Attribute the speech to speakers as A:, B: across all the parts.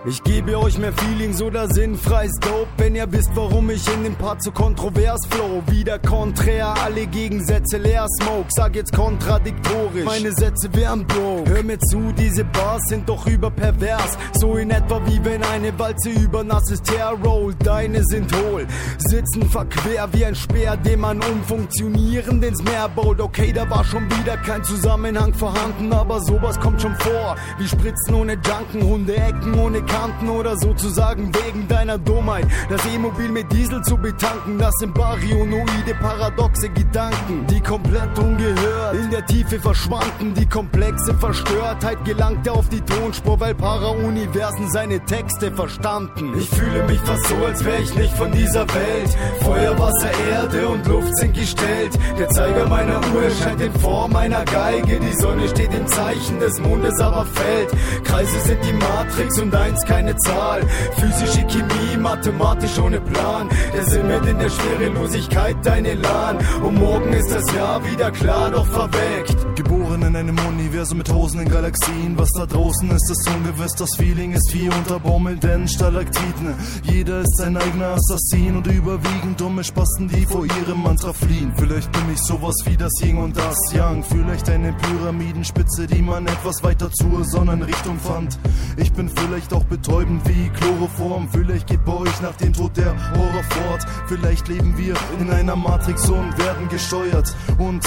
A: Ich gebe euch mehr Feelings oder sinnfreies Dope, wenn ihr wisst, warum ich in dem Part so kontrovers flow. Wieder konträr, alle Gegensätze leer Smoke, sag jetzt kontradiktorisch, meine Sätze wären Bro. Hör mir zu, diese Bars sind doch überpervers, so in etwa wie wenn eine Walze über nasses Teer rollt. Deine sind hohl, sitzen verquer wie ein Speer, den man umfunktionierend ins Meer baut. Okay, da war schon wieder kein Zusammenhang vorhanden, aber sowas kommt schon vor, wie Spritzen ohne Junken, runde Ecken ohne Kanten oder sozusagen wegen deiner Dummheit das E-Mobil mit Diesel zu betanken. Das sind baryonoide, paradoxe Gedanken, die komplett ungehört in der Tiefe verschwanden. Die komplexe Verstörtheit gelangte auf die Tonspur, weil Para-Universen seine Texte verstanden. Ich fühle mich fast so, als wäre ich nicht von dieser Welt. Feuer, Wasser, Erde und Luft sind gestellt. Der Zeiger meiner Uhr erscheint in Form einer Geige. Die Sonne steht im Zeichen des Mondes, aber fällt. Kreise sind die Matrix und eins keine Zahl. Physische Chemie, mathematisch ohne Plan. Der Sinn wird in der Schwerelosigkeit dein Elan. Und morgen ist das Jahr wieder klar, doch verweckt.
B: Geboren in einem Universum mit tausenden Galaxien. Was da draußen ist, ist ungewiss. Das Feeling ist wie unter baumelnden Stalaktiten. Jeder ist sein eigener Assassin und überwiegend dumme Spasten, die vor ihrem Mantra fliehen. Vielleicht bin ich sowas wie das Yin und das Yang. Vielleicht eine Pyramidenspitze, die man etwas weiter zur Sonnenrichtung fand. Ich bin vielleicht auch betäubend wie Chloroform. Vielleicht geht bei euch nach dem Tod der Horror fort. Vielleicht leben wir in einer Matrix und werden gesteuert. Und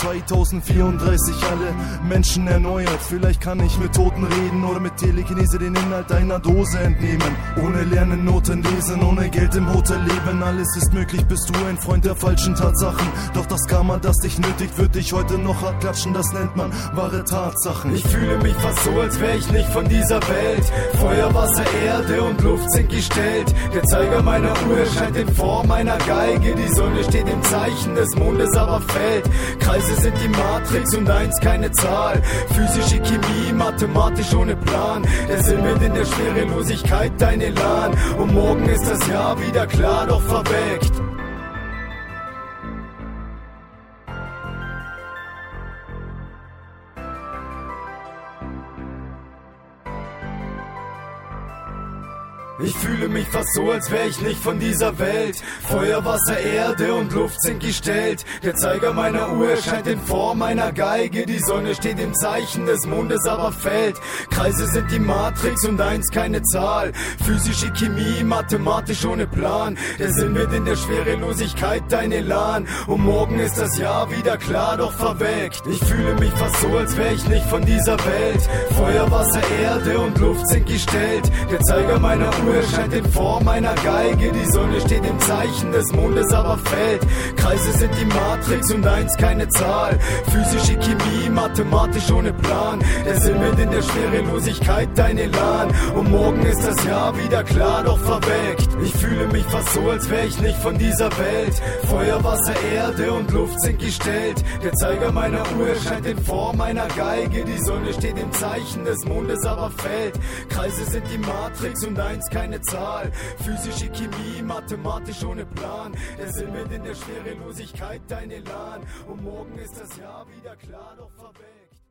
B: 2034 alle Menschen erneuert. Vielleicht kann ich mit Toten reden oder mit Telekinese den Inhalt einer Dose entnehmen. Ohne Lernen, Noten lesen, ohne Geld im Hotel leben. Alles ist möglich, bist du ein Freund der falschen Tatsachen. Doch das Karma, das dich nötigt, wird dich heute noch hart klatschen. Das nennt man wahre Tatsachen.
A: Ich fühle mich fast so, als wäre ich nicht von dieser Welt. Feuer, Wasser, Erde und Luft sind gestellt. Der Zeiger meiner Uhr erscheint in Form einer Geige. Die Sonne steht im Zeichen des Mondes, aber fällt. Kreise sind die Matrix und eins keine Zahl. Physische Chemie, mathematisch ohne Plan. Der Sinn wird in der Schwerelosigkeit dein Elan. Und morgen ist das Jahr wieder klar, doch verweckt. Ich fühle mich fast so, als wäre ich nicht von dieser Welt. Feuer, Wasser, Erde und Luft sind gestellt. Der Zeiger meiner Uhr erscheint in Form einer Geige. Die Sonne steht im Zeichen des Mondes, aber fällt. Kreise sind die Matrix und eins keine Zahl. Physische Chemie, mathematisch ohne Plan. Der Sinn wird in der Schwerelosigkeit dein Elan. Und morgen ist das Jahr wieder klar, doch verweckt. Ich fühle mich fast so, als wäre ich nicht von dieser Welt. Feuer, Wasser, Erde und Luft sind gestellt. Der Zeiger meiner Uhr erscheint in Form einer Geige. Die Sonne steht im Zeichen des Mondes, aber fällt. Kreise sind die Matrix und eins keine Zahl. Physische Chemie, mathematisch ohne Plan. Der Sinn wird in der Schwerelosigkeit dein Elan. Und morgen ist das Jahr wieder klar, doch verweckt. Ich fühle mich fast so, als wäre ich nicht von dieser Welt. Feuer, Wasser, Erde und Luft sind gestellt. Der Zeiger meiner Uhr erscheint in Form einer Geige. Die Sonne steht im Zeichen des Mondes, aber fällt. Kreise sind die Matrix und eins keine Zahl. Physische Chemie, mathematisch ohne Plan. Der Sinn wird in der Schwerelosigkeit dein Elan. Und morgen ist das Jahr wieder klar, doch verweckt.